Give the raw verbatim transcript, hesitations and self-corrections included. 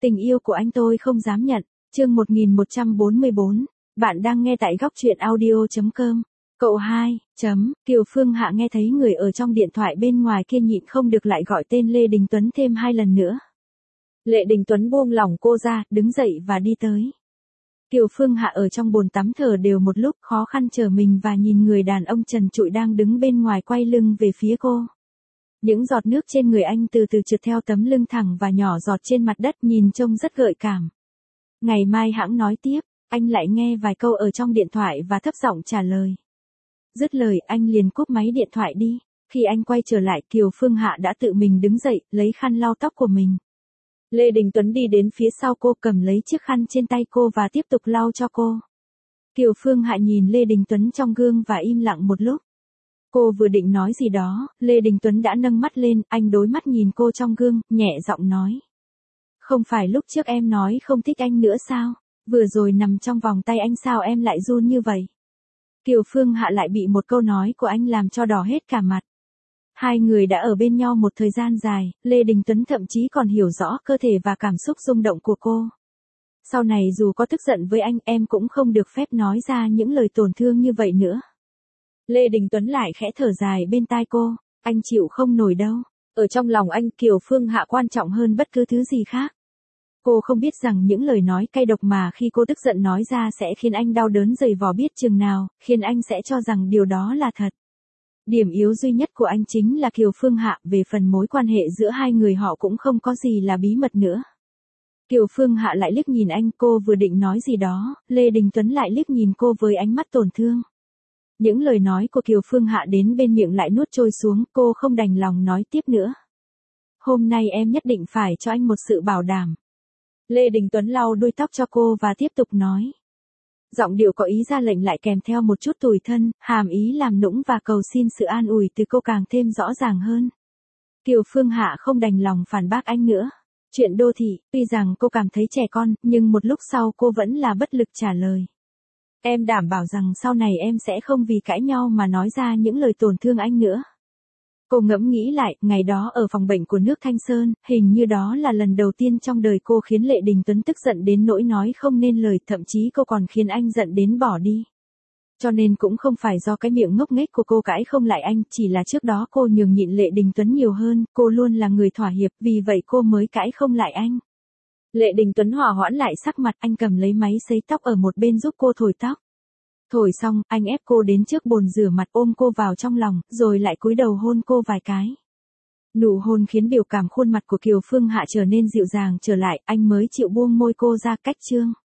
Tình yêu của anh tôi không dám nhận. Chương một nghìn một trăm bốn mươi bốn. Bạn đang nghe tại góc truyện audio chấm com. Cậu hai, chấm, Kiều Phương Hạ nghe thấy người ở trong điện thoại bên ngoài kia nhịn không được lại gọi tên Lê Đình Tuấn thêm hai lần nữa. Lê Đình Tuấn buông lỏng cô ra, đứng dậy và đi tới. Kiều Phương Hạ ở trong bồn tắm thở đều một lúc, khó khăn trở mình và nhìn người đàn ông trần trụi đang đứng bên ngoài quay lưng về phía cô. Những giọt nước trên người anh từ từ trượt theo tấm lưng thẳng và nhỏ giọt trên mặt đất, nhìn trông rất gợi cảm. Ngày mai hãng nói tiếp, anh lại nghe vài câu ở trong điện thoại và thấp giọng trả lời. Dứt lời anh liền cúp máy điện thoại đi. Khi anh quay trở lại, Kiều Phương Hạ đã tự mình đứng dậy, lấy khăn lau tóc của mình. Lê Đình Tuấn đi đến phía sau cô, cầm lấy chiếc khăn trên tay cô và tiếp tục lau cho cô. Kiều Phương Hạ nhìn Lê Đình Tuấn trong gương và im lặng một lúc. Cô vừa định nói gì đó, Lê Đình Tuấn đã nâng mắt lên, anh đối mắt nhìn cô trong gương, nhẹ giọng nói. Không phải lúc trước em nói không thích anh nữa sao? Vừa rồi nằm trong vòng tay anh sao em lại run như vậy? Kiều Phương Hạ lại bị một câu nói của anh làm cho đỏ hết cả mặt. Hai người đã ở bên nhau một thời gian dài, Lê Đình Tuấn thậm chí còn hiểu rõ cơ thể và cảm xúc rung động của cô. Sau này dù có tức giận với anh, em cũng không được phép nói ra những lời tổn thương như vậy nữa. Lê Đình Tuấn lại khẽ thở dài bên tai cô, anh chịu không nổi đâu. Ở trong lòng anh, Kiều Phương Hạ quan trọng hơn bất cứ thứ gì khác. Cô không biết rằng những lời nói cay độc mà khi cô tức giận nói ra sẽ khiến anh đau đớn dày vò biết chừng nào, khiến anh sẽ cho rằng điều đó là thật. Điểm yếu duy nhất của anh chính là Kiều Phương Hạ, về phần mối quan hệ giữa hai người họ cũng không có gì là bí mật nữa. Kiều Phương Hạ lại liếc nhìn anh, cô vừa định nói gì đó, Lê Đình Tuấn lại liếc nhìn cô với ánh mắt tổn thương. Những lời nói của Kiều Phương Hạ đến bên miệng lại nuốt trôi xuống, cô không đành lòng nói tiếp nữa. Hôm nay em nhất định phải cho anh một sự bảo đảm. Lê Đình Tuấn lau đuôi tóc cho cô và tiếp tục nói. Giọng điệu có ý ra lệnh lại kèm theo một chút tủi thân, hàm ý làm nũng và cầu xin sự an ủi từ cô càng thêm rõ ràng hơn. Kiều Phương Hạ không đành lòng phản bác anh nữa. Chuyện đô thị, tuy rằng cô cảm thấy trẻ con, nhưng một lúc sau cô vẫn là bất lực trả lời. Em đảm bảo rằng sau này em sẽ không vì cãi nhau mà nói ra những lời tổn thương anh nữa. Cô ngẫm nghĩ lại, ngày đó ở phòng bệnh của nước Thanh Sơn, hình như đó là lần đầu tiên trong đời cô khiến Lê Đình Tuấn tức giận đến nỗi nói không nên lời, thậm chí cô còn khiến anh giận đến bỏ đi. Cho nên cũng không phải do cái miệng ngốc nghếch của cô cãi không lại anh, chỉ là trước đó cô nhường nhịn Lê Đình Tuấn nhiều hơn, cô luôn là người thỏa hiệp, vì vậy cô mới cãi không lại anh. Lê Đình Tuấn hòa hoãn lại sắc mặt, anh cầm lấy máy sấy tóc ở một bên giúp cô thổi tóc. Thổi xong, anh ép cô đến trước bồn rửa mặt, ôm cô vào trong lòng, rồi lại cúi đầu hôn cô vài cái. Nụ hôn khiến biểu cảm khuôn mặt của Kiều Phương Hạ trở nên dịu dàng trở lại, anh mới chịu buông môi cô ra. Cách chương